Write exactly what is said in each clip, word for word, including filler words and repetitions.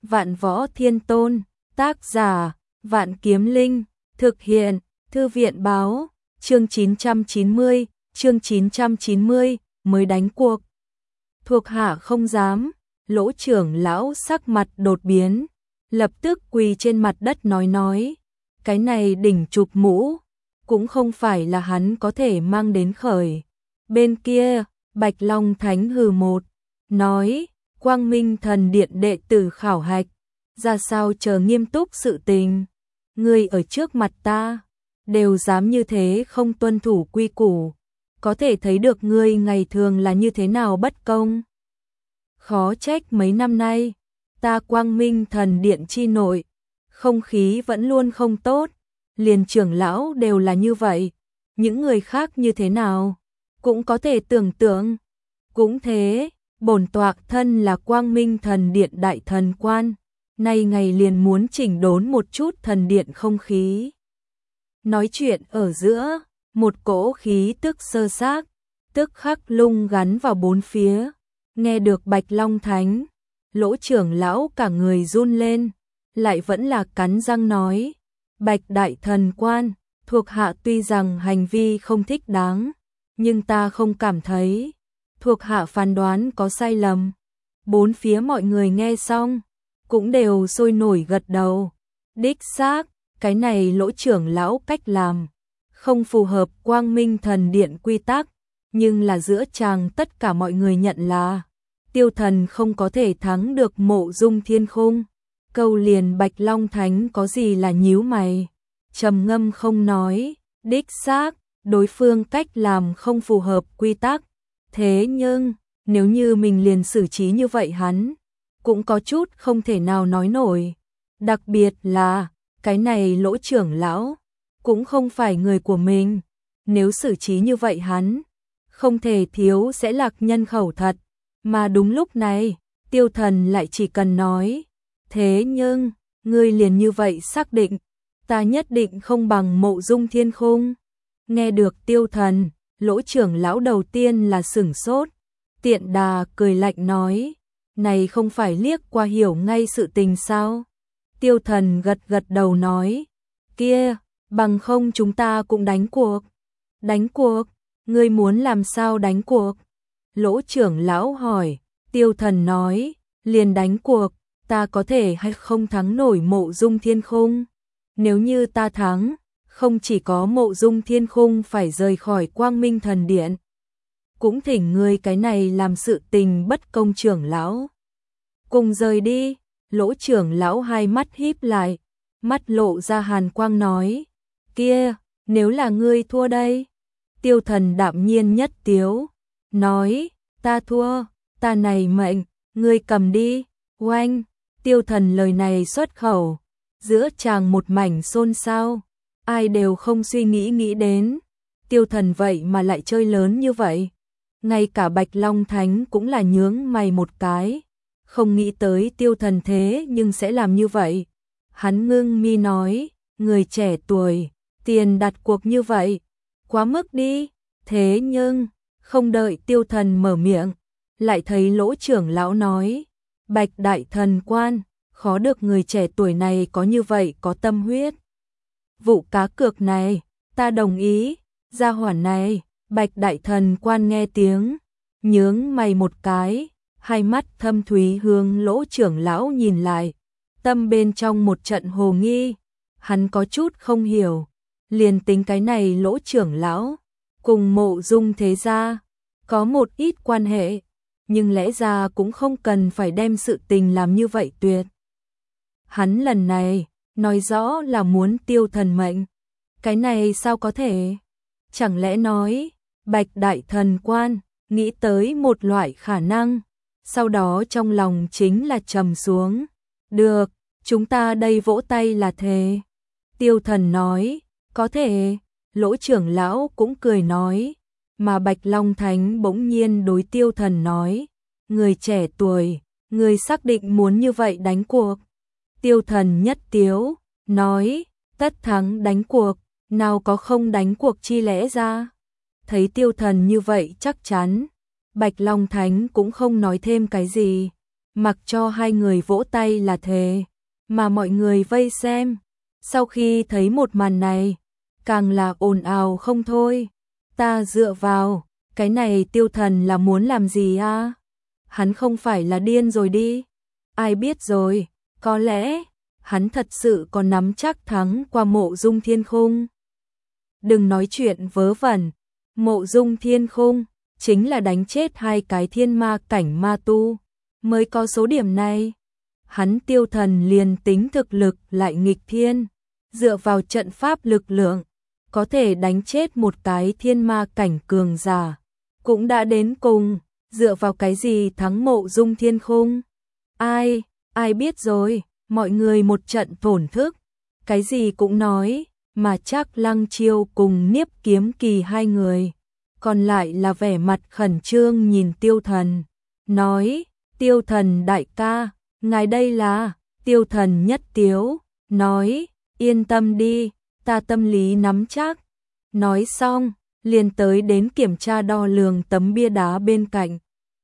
Vạn Võ Thiên Tôn, tác giả, Vạn Kiếm Linh, thực hiện, Thư viện báo, chương chín trăm chín mươi, chương chín trăm chín mươi, mới đánh cuộc. Thuộc hạ không dám, Lỗ trưởng lão sắc mặt đột biến, lập tức quỳ trên mặt đất nói nói, cái này đỉnh chụp mũ, cũng không phải là hắn có thể mang đến khởi. Bên kia, Bạch Long Thánh hừ một, nói, Quang Minh Thần Điện đệ tử khảo hạch, ra sao chờ nghiêm túc sự tình, người ở trước mặt ta, đều dám như thế không tuân thủ quy củ, có thể thấy được ngươi ngày thường là như thế nào bất công. Khó trách mấy năm nay, ta Quang Minh Thần Điện chi nội, không khí vẫn luôn không tốt, liền trưởng lão đều là như vậy, những người khác như thế nào, cũng có thể tưởng tượng. Cũng thế, bổn tọa thân là Quang Minh Thần Điện đại thần quan, nay ngày liền muốn chỉnh đốn một chút thần điện không khí. Nói chuyện ở giữa, một cỗ khí tức sơ xác, tức khắc lung gắn vào bốn phía, nghe được Bạch Long Thánh, Lỗ trưởng lão cả người run lên, lại vẫn là cắn răng nói, Bạch đại thần quan, thuộc hạ tuy rằng hành vi không thích đáng, nhưng ta không cảm thấy thuộc hạ phán đoán có sai lầm. Bốn phía mọi người nghe xong, cũng đều sôi nổi gật đầu. Đích xác, cái này Lỗ trưởng lão cách làm, không phù hợp Quang Minh Thần Điện quy tắc, nhưng là giữa chàng tất cả mọi người nhận là, Tiêu Thần không có thể thắng được Mộ Dung Thiên Khung. Câu liền Bạch Long Thánh có gì là nhíu mày, trầm ngâm không nói, đích xác, đối phương cách làm không phù hợp quy tắc. Thế nhưng, nếu như mình liền xử trí như vậy hắn, cũng có chút không thể nào nói nổi. Đặc biệt là, cái này Lỗ trưởng lão, cũng không phải người của mình. Nếu xử trí như vậy hắn, không thể thiếu sẽ lạc nhân khẩu thật. Mà đúng lúc này, Tiêu Thần lại chỉ cần nói, thế nhưng, ngươi liền như vậy xác định, ta nhất định không bằng Mộ Dung Thiên Khung. Nghe được Tiêu Thần, Lỗ trưởng lão đầu tiên là sửng sốt, tiện đà cười lạnh nói, này không phải liếc qua hiểu ngay sự tình sao? Tiêu Thần gật gật đầu nói, kia, bằng không chúng ta cũng đánh cuộc. Đánh cuộc? Ngươi muốn làm sao đánh cuộc? Lỗ trưởng lão hỏi. Tiêu Thần nói, liền đánh cuộc, ta có thể hay không thắng nổi Mộ Dung Thiên Khung. Nếu như ta thắng, không chỉ có Mộ Dung Thiên Khung phải rời khỏi Quang Minh Thần Điện, cũng thỉnh ngươi cái này làm sự tình bất công trưởng lão. Cùng rời đi. Lỗ trưởng lão hai mắt híp lại, mắt lộ ra hàn quang nói, kia, nếu là ngươi thua đây? Tiêu Thần đạm nhiên nhất tiếu, nói, ta thua, ta này mệnh, ngươi cầm đi. Oanh, Tiêu Thần lời này xuất khẩu, giữa chàng một mảnh xôn xao, ai đều không suy nghĩ nghĩ đến, Tiêu Thần vậy mà lại chơi lớn như vậy. Ngay cả Bạch Long Thánh cũng là nhướng mày một cái, không nghĩ tới Tiêu Thần thế nhưng sẽ làm như vậy. Hắn ngưng mi nói, người trẻ tuổi, tiền đặt cuộc như vậy, quá mức đi. Thế nhưng, không đợi Tiêu Thần mở miệng, lại thấy Lỗ trưởng lão nói, Bạch đại thần quan, khó được người trẻ tuổi này có như vậy có tâm huyết. Vụ cá cược này, ta đồng ý, gia hỏa này. Bạch đại thần quan nghe tiếng, nhướng mày một cái, hai mắt thâm thúy hướng Lỗ trưởng lão nhìn lại, tâm bên trong một trận hồ nghi, hắn có chút không hiểu, liền tính cái này Lỗ trưởng lão cùng Mộ Dung thế gia có một ít quan hệ, nhưng lẽ ra cũng không cần phải đem sự tình làm như vậy tuyệt. Hắn lần này nói rõ là muốn Tiêu Thần mệnh, cái này sao có thể? Chẳng lẽ nói Bạch đại thần quan nghĩ tới một loại khả năng, sau đó trong lòng chính là trầm xuống. Được, chúng ta đây vỗ tay là thề. Tiêu Thần nói, có thể. Lỗ trưởng lão cũng cười nói, mà Bạch Long Thánh bỗng nhiên đối Tiêu Thần nói, người trẻ tuổi, người xác định muốn như vậy đánh cuộc. Tiêu Thần nhất tiếu, nói, tất thắng đánh cuộc, nào có không đánh cuộc chi lẽ ra. Thấy Tiêu Thần như vậy chắc chắn, Bạch Long Thánh cũng không nói thêm cái gì, mặc cho hai người vỗ tay là thề, mà mọi người vây xem. Sau khi thấy một màn này, càng là ồn ào không thôi. Ta dựa vào, cái này Tiêu Thần là muốn làm gì à? Hắn không phải là điên rồi đi. Ai biết rồi, có lẽ hắn thật sự còn nắm chắc thắng qua Mộ Dung Thiên Khung. Đừng nói chuyện vớ vẩn, Mộ Dung Thiên Khung chính là đánh chết hai cái thiên ma cảnh ma tu mới có số điểm này. Hắn Tiêu Thần liền tính thực lực lại nghịch thiên, dựa vào trận pháp lực lượng có thể đánh chết một cái thiên ma cảnh cường giả, cũng đã đến cùng, dựa vào cái gì thắng Mộ Dung Thiên Khung? Ai, ai biết rồi, mọi người một trận thổn thức, cái gì cũng nói, mà chắc Lăng Chiêu cùng Niếp Kiếm Kỳ hai người, còn lại là vẻ mặt khẩn trương nhìn Tiêu Thần, nói, Tiêu Thần đại ca, ngài đây là, Tiêu Thần nhất tiếu, nói, yên tâm đi, ta tâm lý nắm chắc. Nói xong, liền tới đến kiểm tra đo lường tấm bia đá bên cạnh.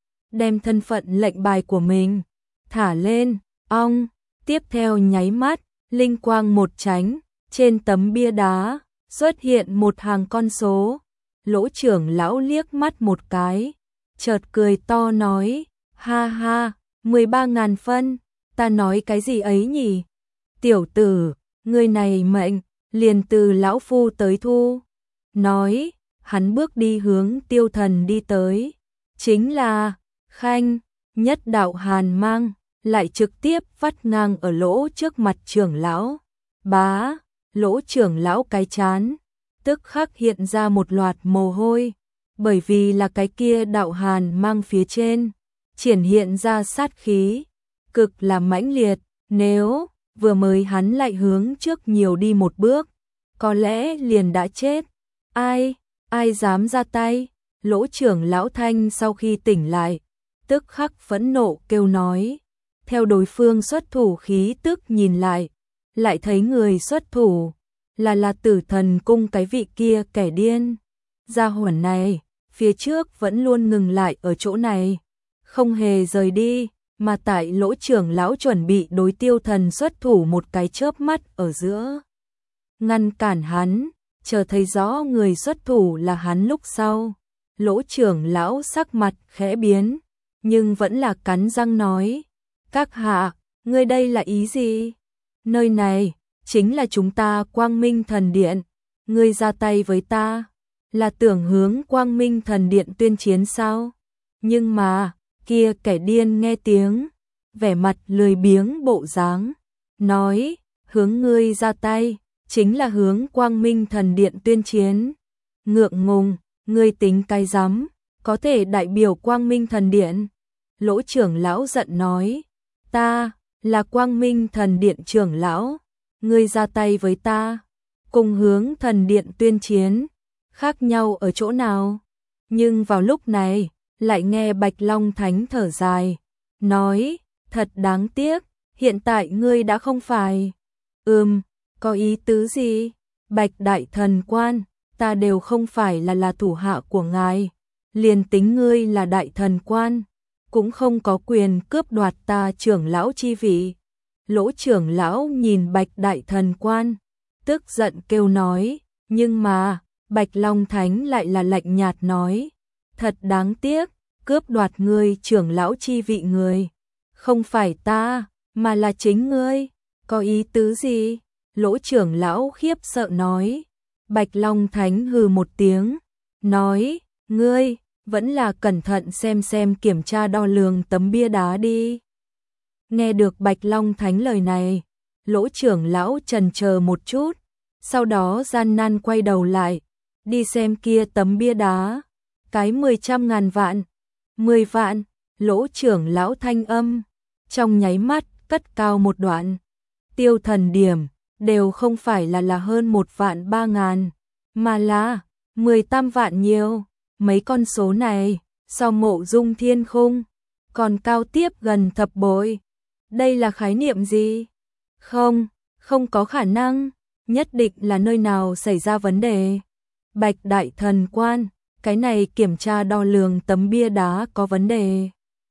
Đem thân phận lệnh bài của mình thả lên, ong, tiếp theo nháy mắt, linh quang một chánh, trên tấm bia đá xuất hiện một hàng con số. Lỗ trưởng lão liếc mắt một cái, chợt cười to nói, ha ha, mười ba ngàn phân, ta nói cái gì ấy nhỉ? Tiểu tử, người này mệnh, liền từ lão phu tới thu. Nói, hắn bước đi hướng Tiêu Thần đi tới, chính là Khanh, nhất đạo hàn mang, lại trực tiếp vắt ngang ở lỗ trước mặt trưởng lão. Bá, lỗ trưởng lão cái chán, tức khắc hiện ra một loạt mồ hôi, bởi vì là cái kia đạo hàn mang phía trên, triển hiện ra sát khí, cực là mãnh liệt, nếu vừa mới hắn lại hướng trước nhiều đi một bước, có lẽ liền đã chết. Ai, ai dám ra tay? Lỗ trưởng lão Thanh sau khi tỉnh lại, tức khắc phẫn nộ kêu nói. Theo đối phương xuất thủ khí tức nhìn lại, lại thấy người xuất thủ là là Tử Thần cung cái vị kia kẻ điên. Gia hỏa này, phía trước vẫn luôn ngừng lại ở chỗ này, không hề rời đi, mà tại lỗ trưởng lão chuẩn bị đối Tiêu Thần xuất thủ một cái chớp mắt ở giữa. Ngăn cản hắn, chờ thấy rõ người xuất thủ là hắn lúc sau. Lỗ trưởng lão sắc mặt khẽ biến, nhưng vẫn là cắn răng nói. Các hạ, ngươi đây là ý gì? Nơi này, chính là chúng ta Quang Minh Thần Điện. Ngươi ra tay với ta, là tưởng hướng Quang Minh Thần Điện tuyên chiến sao? Nhưng mà, kia kẻ điên nghe tiếng, vẻ mặt lười biếng bộ dáng, nói, hướng ngươi ra tay, chính là hướng Quang Minh Thần Điện tuyên chiến. Ngượng ngùng, ngươi tính cái rắm, có thể đại biểu Quang Minh Thần Điện. Lỗ trưởng lão giận nói, ta, là Quang Minh Thần Điện trưởng lão, ngươi ra tay với ta, cùng hướng thần điện tuyên chiến, khác nhau ở chỗ nào? Nhưng vào lúc này, lại nghe Bạch Long Thánh thở dài, nói, thật đáng tiếc, hiện tại ngươi đã không phải. Ừm, có ý tứ gì? Bạch Đại Thần Quan, ta đều không phải là là thủ hạ của ngài, liền tính ngươi là Đại Thần Quan, cũng không có quyền cướp đoạt ta trưởng lão chi vị. Lỗ trưởng lão nhìn Bạch Đại Thần Quan, tức giận kêu nói, nhưng mà, Bạch Long Thánh lại là lạnh nhạt nói, thật đáng tiếc, cướp đoạt ngươi trưởng lão chi vị người, không phải ta, mà là chính ngươi, có ý tứ gì? Lỗ trưởng lão khiếp sợ nói. Bạch Long Thánh hừ một tiếng, nói, ngươi, vẫn là cẩn thận xem xem kiểm tra đo lường tấm bia đá đi. Nghe được Bạch Long Thánh lời này, lỗ trưởng lão chần chờ một chút, sau đó gian nan quay đầu lại, đi xem kia tấm bia đá, cái mười trăm ngàn vạn, mười vạn, lỗ trưởng lão thanh âm, trong nháy mắt cất cao một đoạn, Tiêu Thần điểm, đều không phải là là hơn một vạn ba ngàn, mà là mười tam vạn nhiều. Mấy con số này, so Mộ Dung Thiên Khung, còn cao tiếp gần thập bội. Đây là khái niệm gì? Không, không có khả năng, nhất định là nơi nào xảy ra vấn đề. Bạch Đại Thần Quan, cái này kiểm tra đo lường tấm bia đá có vấn đề.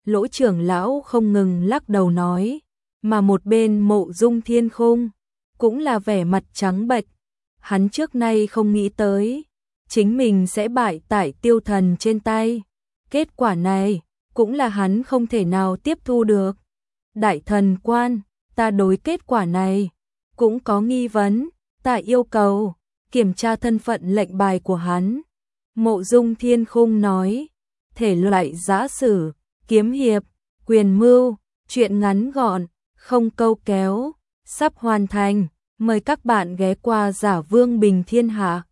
Lỗ trưởng lão không ngừng lắc đầu nói, mà một bên Mộ Dung Thiên Khung cũng là vẻ mặt trắng bệch, hắn trước nay không nghĩ tới chính mình sẽ bại tại tiêu thần trên tay. Kết quả này cũng là hắn không thể nào tiếp thu được. Đại thần quan, ta đối kết quả này cũng có nghi vấn, ta yêu cầu kiểm tra thân phận lệnh bài của hắn. Mộ Dung Thiên Khung nói, thể loại giã sử, kiếm hiệp, quyền mưu, chuyện ngắn gọn, không câu kéo, sắp hoàn thành, mời các bạn ghé qua Giả Vương Bình Thiên Hạ.